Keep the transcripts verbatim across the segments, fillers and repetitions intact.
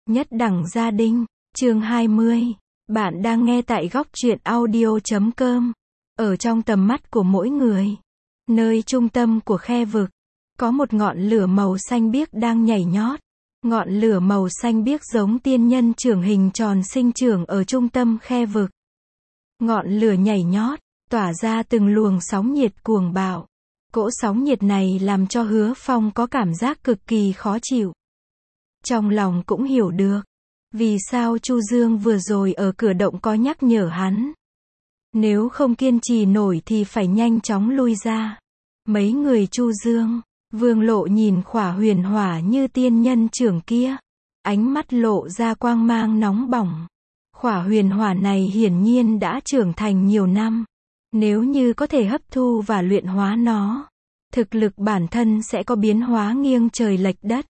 Nhất đẳng gia đình, chương hai mươi. Bạn đang nghe tại góc truyện audio chấm com. Ở trong tầm mắt của mỗi người, nơi trung tâm của khe vực, có một ngọn lửa màu xanh biếc đang nhảy nhót. Ngọn lửa màu xanh biếc giống tiên nhân trưởng hình tròn sinh trưởng ở trung tâm khe vực. Ngọn lửa nhảy nhót, tỏa ra từng luồng sóng nhiệt cuồng bạo. Cỗ sóng nhiệt này làm cho Hứa Phong có cảm giác cực kỳ khó chịu. Trong lòng cũng hiểu được, vì sao Chu Dương vừa rồi ở cửa động có nhắc nhở hắn. Nếu không kiên trì nổi thì phải nhanh chóng lui ra. Mấy người Chu Dương, Vương Lộ nhìn khỏa huyền hỏa như tiên nhân trưởng kia. Ánh mắt lộ ra quang mang nóng bỏng. Khỏa huyền hỏa này hiển nhiên đã trưởng thành nhiều năm. Nếu như có thể hấp thu và luyện hóa nó, thực lực bản thân sẽ có biến hóa nghiêng trời lệch đất.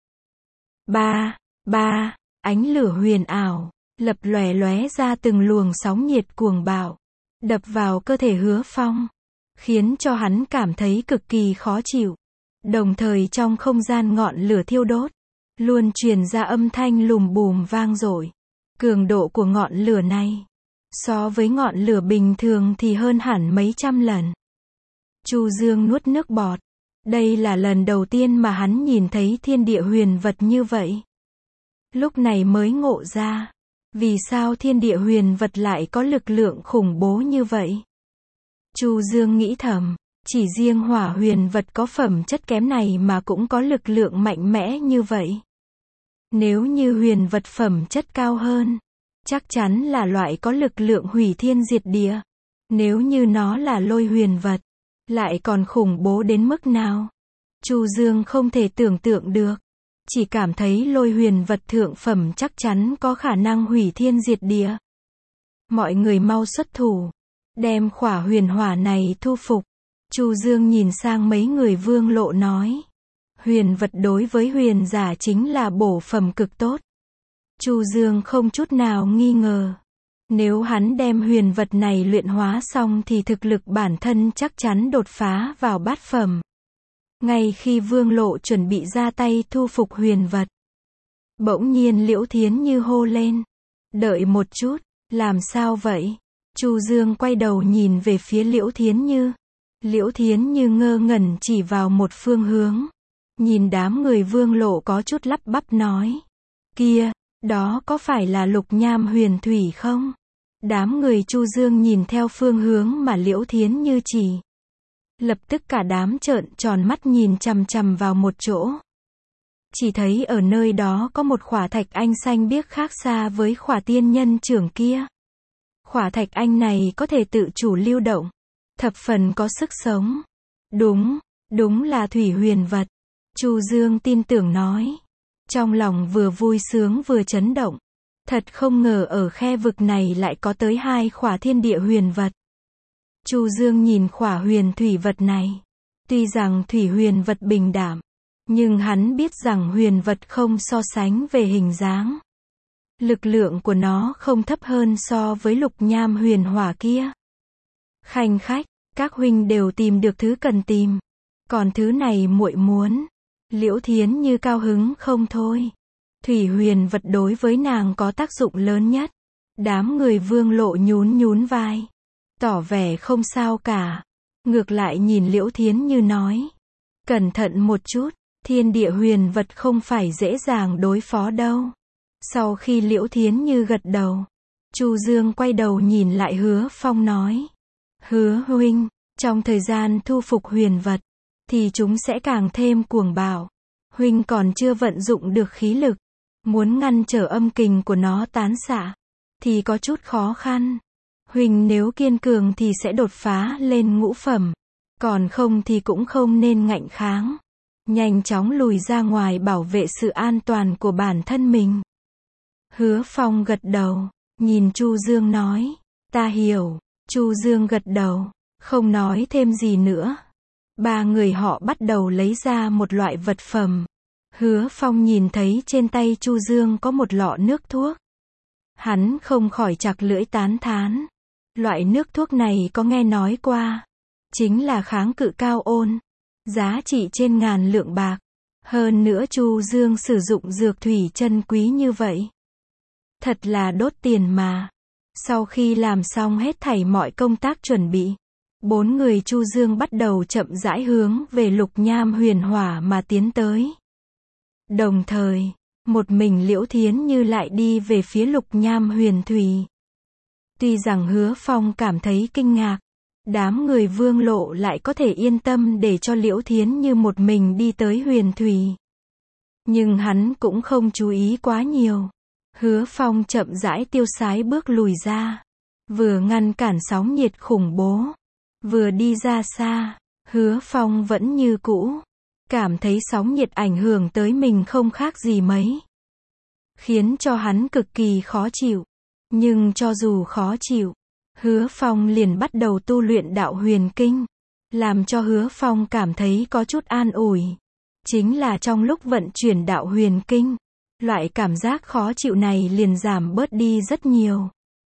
Ba, ba, ánh lửa huyền ảo, lập lòe lóe ra từng luồng sóng nhiệt cuồng bạo, đập vào cơ thể Hứa Phong, khiến cho hắn cảm thấy cực kỳ khó chịu. Đồng thời trong không gian ngọn lửa thiêu đốt, luôn truyền ra âm thanh lùm bùm vang dội. Cường độ của ngọn lửa này, so với ngọn lửa bình thường thì hơn hẳn mấy trăm lần. Chu Dương nuốt nước bọt. Đây là lần đầu tiên mà hắn nhìn thấy thiên địa huyền vật như vậy. Lúc này mới ngộ ra, vì sao thiên địa huyền vật lại có lực lượng khủng bố như vậy. Chu Dương nghĩ thầm, chỉ riêng hỏa huyền vật có phẩm chất kém này mà cũng có lực lượng mạnh mẽ như vậy. Nếu như huyền vật phẩm chất cao hơn, chắc chắn là loại có lực lượng hủy thiên diệt địa. Nếu như nó là lôi huyền vật, lại còn khủng bố đến mức nào? Chu Dương không thể tưởng tượng được. Chỉ cảm thấy lôi huyền vật thượng phẩm chắc chắn có khả năng hủy thiên diệt địa. Mọi người mau xuất thủ, đem khỏa huyền hỏa này thu phục. Chu Dương nhìn sang mấy người Vương Lộ nói. Huyền vật đối với huyền giả chính là bổ phẩm cực tốt. Chu Dương không chút nào nghi ngờ. Nếu hắn đem huyền vật này luyện hóa xong thì thực lực bản thân chắc chắn đột phá vào bát phẩm. Ngay khi Vương Lộ chuẩn bị ra tay thu phục huyền vật, bỗng nhiên Liễu Thiến Như hô lên. Đợi một chút, làm sao vậy? Chu Dương quay đầu nhìn về phía Liễu Thiến Như. Liễu Thiến Như ngơ ngẩn chỉ vào một phương hướng. Nhìn đám người Vương Lộ có chút lắp bắp nói. Kia, đó có phải là Lục Nham huyền thủy không? Đám người Chu Dương nhìn theo phương hướng mà Liễu Thiến Như chỉ. Lập tức cả đám trợn tròn mắt nhìn chằm chằm vào một chỗ. Chỉ thấy ở nơi đó có một khỏa thạch anh xanh biếc khác xa với khỏa tiên nhân trưởng kia. Khỏa thạch anh này có thể tự chủ lưu động, thập phần có sức sống. Đúng, đúng là thủy huyền vật. Chu Dương tin tưởng nói. Trong lòng vừa vui sướng vừa chấn động. Thật không ngờ ở khe vực này lại có tới hai khỏa thiên địa huyền vật. Chu Dương nhìn khỏa huyền thủy vật này. Tuy rằng thủy huyền vật bình đảm, nhưng hắn biết rằng huyền vật không so sánh về hình dáng. Lực lượng của nó không thấp hơn so với Lục Nham huyền hỏa kia. Khanh khách, các huynh đều tìm được thứ cần tìm. Còn thứ này muội muốn. Liễu Thiến Như cao hứng không thôi. Thủy huyền vật đối với nàng có tác dụng lớn nhất. Đám người Vương Lộ nhún nhún vai, tỏ vẻ không sao cả. Ngược lại nhìn Liễu Thiến Như nói. Cẩn thận một chút, thiên địa huyền vật không phải dễ dàng đối phó đâu. Sau khi Liễu Thiến Như gật đầu, Chu Dương quay đầu nhìn lại Hứa Phong nói. Hứa huynh, trong thời gian thu phục huyền vật, thì chúng sẽ càng thêm cuồng bạo. Huynh còn chưa vận dụng được khí lực, muốn ngăn trở âm kình của nó tán xạ, thì có chút khó khăn. Huynh nếu kiên cường thì sẽ đột phá lên ngũ phẩm, còn không thì cũng không nên ngạnh kháng. Nhanh chóng lùi ra ngoài bảo vệ sự an toàn của bản thân mình. Hứa Phong gật đầu, nhìn Chu Dương nói. Ta hiểu. Chu Dương gật đầu, không nói thêm gì nữa. Ba người họ bắt đầu lấy ra một loại vật phẩm. Hứa Phong nhìn thấy trên tay Chu Dương có một lọ nước thuốc. Hắn không khỏi chặt lưỡi tán thán. Loại nước thuốc này có nghe nói qua. Chính là kháng cự cao ôn. Giá trị trên ngàn lượng bạc. Hơn nữa Chu Dương sử dụng dược thủy chân quý như vậy. Thật là đốt tiền mà. Sau khi làm xong hết thảy mọi công tác chuẩn bị, bốn người Chu Dương bắt đầu chậm rãi hướng về Lục Nham Huyền Hỏa mà tiến tới. Đồng thời, một mình Liễu Thiến Như lại đi về phía Lục Nham Huyền Thủy. Tuy rằng Hứa Phong cảm thấy kinh ngạc, đám người Vương Lộ lại có thể yên tâm để cho Liễu Thiến Như một mình đi tới Huyền Thủy. Nhưng hắn cũng không chú ý quá nhiều. Hứa Phong chậm rãi tiêu sái bước lùi ra, vừa ngăn cản sóng nhiệt khủng bố, vừa đi ra xa. Hứa Phong vẫn như cũ, cảm thấy sóng nhiệt ảnh hưởng tới mình không khác gì mấy, khiến cho hắn cực kỳ khó chịu. Nhưng cho dù khó chịu, Hứa Phong liền bắt đầu tu luyện đạo huyền kinh, làm cho Hứa Phong cảm thấy có chút an ủi. Chính là trong lúc vận chuyển đạo huyền kinh, loại cảm giác khó chịu này liền giảm bớt đi rất nhiều.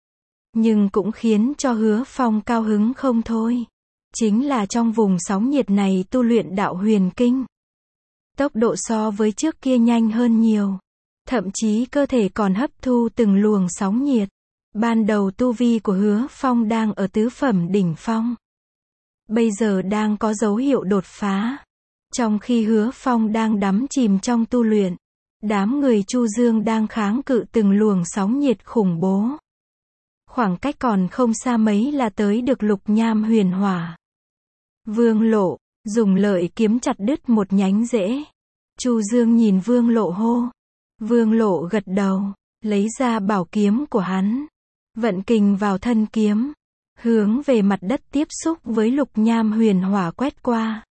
Nhưng cũng khiến cho Hứa Phong cao hứng không thôi. Chính là trong vùng sóng nhiệt này tu luyện đạo huyền kinh, tốc độ so với trước kia nhanh hơn nhiều. Thậm chí cơ thể còn hấp thu từng luồng sóng nhiệt. Ban đầu tu vi của Hứa Phong đang ở tứ phẩm đỉnh phong, bây giờ đang có dấu hiệu đột phá. Trong khi Hứa Phong đang đắm chìm trong tu luyện, đám người Chu Dương đang kháng cự từng luồng sóng nhiệt khủng bố. Khoảng cách còn không xa mấy là tới được Lục Nham Huyền Hỏa. Vương Lộ dùng lợi kiếm chặt đứt một nhánh rễ. Chu Dương nhìn Vương Lộ hô. Vương Lộ gật đầu, lấy ra bảo kiếm của hắn, vận kình vào thân kiếm, hướng về mặt đất tiếp xúc với Lục Nham Huyền Hỏa quét qua.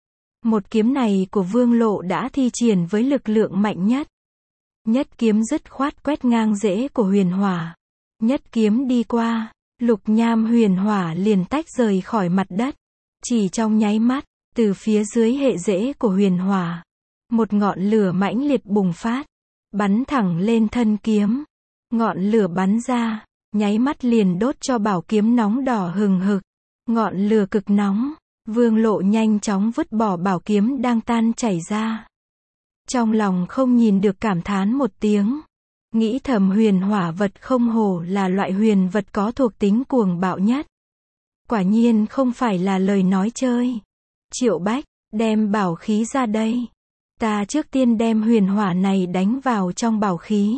Một kiếm này của Vương Lộ đã thi triển với lực lượng mạnh nhất. Nhất kiếm dứt khoát quét ngang rễ của huyền hỏa. Nhất kiếm đi qua, Lục Nham Huyền Hỏa liền tách rời khỏi mặt đất. Chỉ trong nháy mắt, từ phía dưới hệ rễ của huyền hỏa, một ngọn lửa mãnh liệt bùng phát, bắn thẳng lên thân kiếm. Ngọn lửa bắn ra, nháy mắt liền đốt cho bảo kiếm nóng đỏ hừng hực. Ngọn lửa cực nóng, Vương Lộ nhanh chóng vứt bỏ bảo kiếm đang tan chảy ra. Trong lòng không nhìn được cảm thán một tiếng. Nghĩ thầm huyền hỏa vật không hổ là loại huyền vật có thuộc tính cuồng bạo nhất. Quả nhiên không phải là lời nói chơi. Triệu Bách, đem bảo khí ra đây. Ta trước tiên đem huyền hỏa này đánh vào trong bảo khí.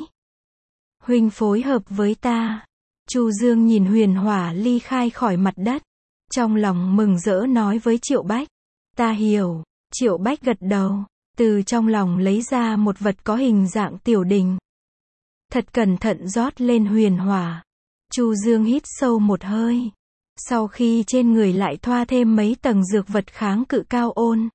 Huynh phối hợp với ta. Chu Dương nhìn huyền hỏa ly khai khỏi mặt đất, trong lòng mừng rỡ nói với Triệu Bách. Ta hiểu. Triệu Bách gật đầu, từ trong lòng lấy ra một vật có hình dạng tiểu đình. Thật cẩn thận rót lên huyền hỏa. Chu Dương hít sâu một hơi. Sau khi trên người lại thoa thêm mấy tầng dược vật kháng cự cao ôn,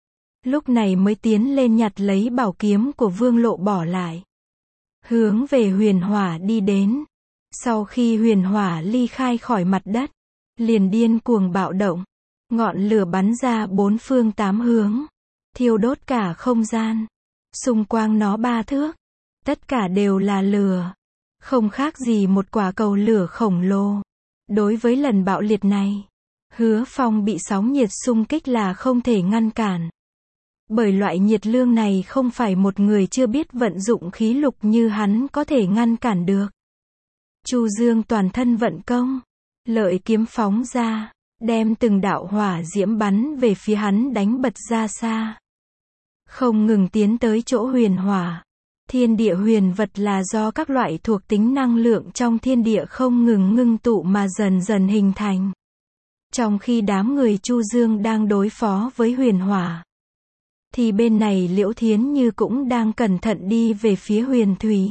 lúc này mới tiến lên nhặt lấy bảo kiếm của Vương Lộ bỏ lại, hướng về huyền hỏa đi đến. Sau khi huyền hỏa ly khai khỏi mặt đất, liền điên cuồng bạo động, ngọn lửa bắn ra bốn phương tám hướng, thiêu đốt cả không gian. Xung quanh nó ba thước, tất cả đều là lửa, không khác gì một quả cầu lửa khổng lồ. Đối với lần bạo liệt này, Hứa Phong bị sóng nhiệt xung kích là không thể ngăn cản. Bởi loại nhiệt lượng này không phải một người chưa biết vận dụng khí lục như hắn có thể ngăn cản được. Chu Dương toàn thân vận công, lợi kiếm phóng ra, đem từng đạo hỏa diễm bắn về phía hắn đánh bật ra xa. Không ngừng tiến tới chỗ huyền hỏa. Thiên địa huyền vật là do các loại thuộc tính năng lượng trong thiên địa không ngừng ngưng tụ mà dần dần hình thành. Trong khi đám người Chu Dương đang đối phó với huyền hỏa, thì bên này Liễu Thiến Như cũng đang cẩn thận đi về phía huyền thủy.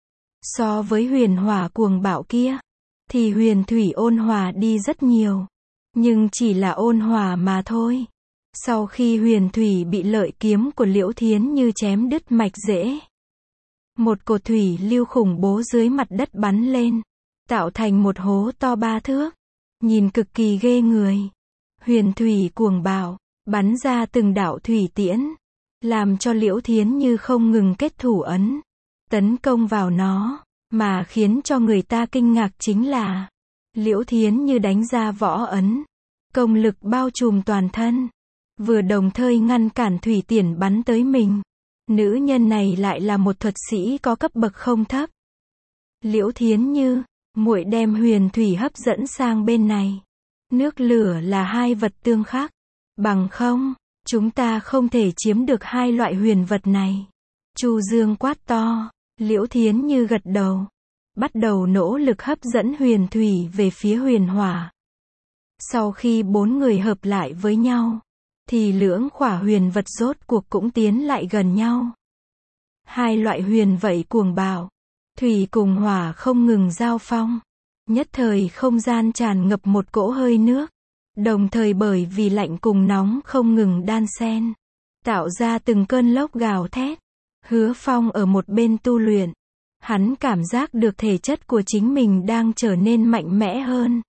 So với huyền hỏa cuồng bạo kia, thì huyền thủy ôn hòa đi rất nhiều. Nhưng chỉ là ôn hòa mà thôi. Sau khi huyền thủy bị lợi kiếm của Liễu Thiến Như chém đứt mạch rễ, một cột thủy lưu khủng bố dưới mặt đất bắn lên, tạo thành một hố to ba thước, nhìn cực kỳ ghê người. Huyền thủy cuồng bạo, bắn ra từng đạo thủy tiễn, làm cho Liễu Thiến Như không ngừng kết thủ ấn, tấn công vào nó. Mà khiến cho người ta kinh ngạc chính là, Liễu Thiến Như đánh ra võ ấn, công lực bao trùm toàn thân, vừa đồng thời ngăn cản thủy tiễn bắn tới mình. Nữ nhân này lại là một thuật sĩ có cấp bậc không thấp. Liễu Thiến Như, muội đem huyền thủy hấp dẫn sang bên này. Nước lửa là hai vật tương khắc, bằng không, chúng ta không thể chiếm được hai loại huyền vật này. Chu Dương quát to, Liễu Thiến Như gật đầu, bắt đầu nỗ lực hấp dẫn huyền thủy về phía huyền hỏa. Sau khi bốn người hợp lại với nhau, thì lưỡng khỏa huyền vật rốt cuộc cũng tiến lại gần nhau. Hai loại huyền vậy cuồng bạo, thủy cùng hỏa không ngừng giao phong. Nhất thời không gian tràn ngập một cỗ hơi nước, đồng thời bởi vì lạnh cùng nóng không ngừng đan xen, tạo ra từng cơn lốc gào thét. Hứa Phong ở một bên tu luyện, hắn cảm giác được thể chất của chính mình đang trở nên mạnh mẽ hơn.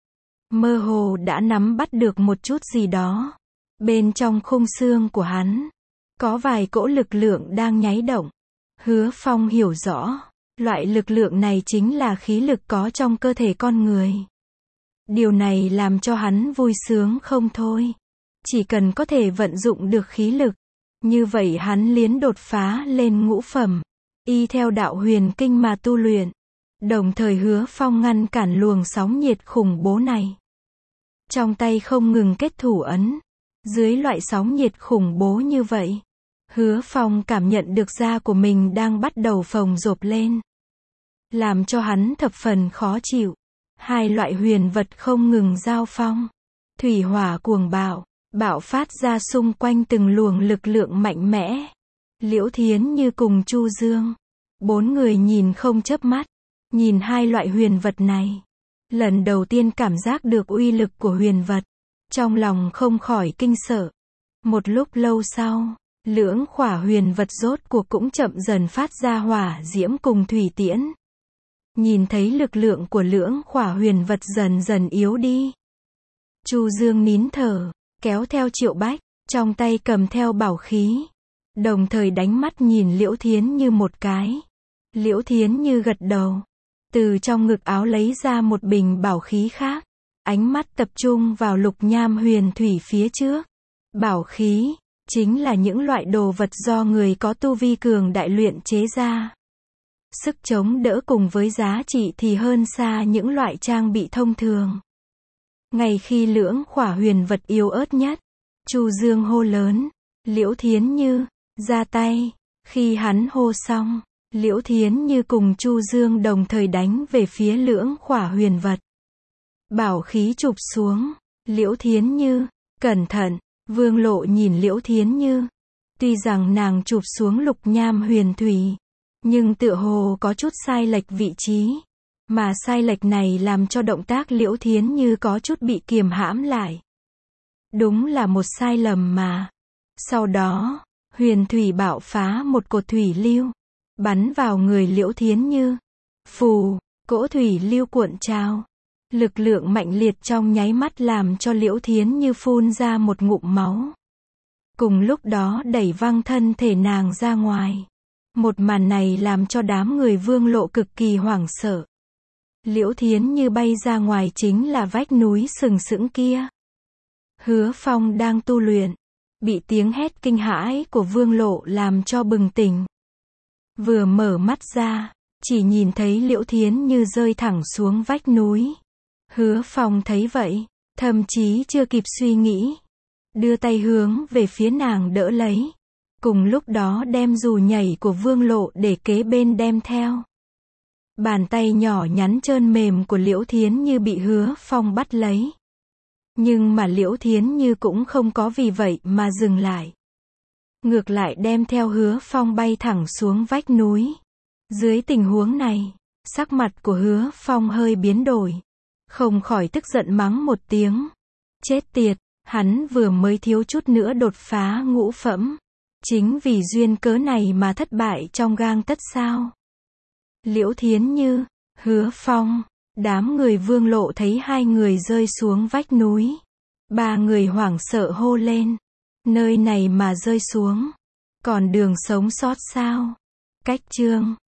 Mơ hồ đã nắm bắt được một chút gì đó. Bên trong khung xương của hắn, có vài cỗ lực lượng đang nháy động. Hứa Phong hiểu rõ, loại lực lượng này chính là khí lực có trong cơ thể con người. Điều này làm cho hắn vui sướng không thôi. Chỉ cần có thể vận dụng được khí lực, như vậy hắn liền đột phá lên ngũ phẩm, y theo đạo huyền kinh mà tu luyện. Đồng thời Hứa Phong ngăn cản luồng sóng nhiệt khủng bố này. Trong tay không ngừng kết thủ ấn. Dưới loại sóng nhiệt khủng bố như vậy, Hứa Phong cảm nhận được da của mình đang bắt đầu phồng rộp lên, làm cho hắn thập phần khó chịu. Hai loại huyền vật không ngừng giao phong, thủy hỏa cuồng bạo, bạo phát ra xung quanh từng luồng lực lượng mạnh mẽ. Liễu Thiến Như cùng Chu Dương, bốn người nhìn không chớp mắt, nhìn hai loại huyền vật này. Lần đầu tiên cảm giác được uy lực của huyền vật, trong lòng không khỏi kinh sợ. Một lúc lâu sau, lưỡng khỏa huyền vật rốt cuộc cũng chậm dần phát ra hỏa diễm cùng thủy tiễn. Nhìn thấy lực lượng của lưỡng khỏa huyền vật dần dần yếu đi, Chu Dương nín thở, kéo theo Triệu Bách, trong tay cầm theo bảo khí, đồng thời đánh mắt nhìn Liễu Thiến Như một cái. Liễu Thiến Như gật đầu, từ trong ngực áo lấy ra một bình bảo khí khác, ánh mắt tập trung vào lục nham huyền thủy phía trước. Bảo khí chính là những loại đồ vật do người có tu vi cường đại luyện chế ra. Sức chống đỡ cùng với giá trị thì hơn xa những loại trang bị thông thường. Ngay khi lưỡng khỏa huyền vật yếu ớt nhất, Chu Dương hô lớn, Liễu Thiến Như, ra tay. Khi hắn hô xong, Liễu Thiến Như cùng Chu Dương đồng thời đánh về phía lưỡng khỏa huyền vật. Bảo khí chụp xuống, Liễu Thiến Như, cẩn thận. Vương Lộ nhìn Liễu Thiến Như, tuy rằng nàng chụp xuống lục nham huyền thủy, nhưng tựa hồ có chút sai lệch vị trí, mà sai lệch này làm cho động tác Liễu Thiến Như có chút bị kiềm hãm lại. Đúng là một sai lầm mà. Sau đó, huyền thủy bạo phá một cột thủy lưu, bắn vào người Liễu Thiến Như. Phù, cỗ thủy lưu cuộn trào. Lực lượng mạnh liệt trong nháy mắt làm cho Liễu Thiến Như phun ra một ngụm máu. Cùng lúc đó đẩy văng thân thể nàng ra ngoài. Một màn này làm cho đám người Vương Lộ cực kỳ hoảng sợ. Liễu Thiến Như bay ra ngoài chính là vách núi sừng sững kia. Hứa Phong đang tu luyện, bị tiếng hét kinh hãi của Vương Lộ làm cho bừng tỉnh. Vừa mở mắt ra, chỉ nhìn thấy Liễu Thiến Như rơi thẳng xuống vách núi. Hứa Phong thấy vậy, thậm chí chưa kịp suy nghĩ, đưa tay hướng về phía nàng đỡ lấy. Cùng lúc đó đem dù nhảy của Vương Lộ để kế bên đem theo. Bàn tay nhỏ nhắn trơn mềm của Liễu Thiến Như bị Hứa Phong bắt lấy. Nhưng mà Liễu Thiến Như cũng không có vì vậy mà dừng lại. Ngược lại đem theo Hứa Phong bay thẳng xuống vách núi. Dưới tình huống này, sắc mặt của Hứa Phong hơi biến đổi. Không khỏi tức giận mắng một tiếng. Chết tiệt, hắn vừa mới thiếu chút nữa đột phá ngũ phẩm. Chính vì duyên cớ này mà thất bại trong gang tấc sao? Liễu Thiến Như, Hứa Phong, đám người Vương Lộ thấy hai người rơi xuống vách núi. Ba người hoảng sợ hô lên. Nơi này mà rơi xuống, còn đường sống sót sao? Cách chương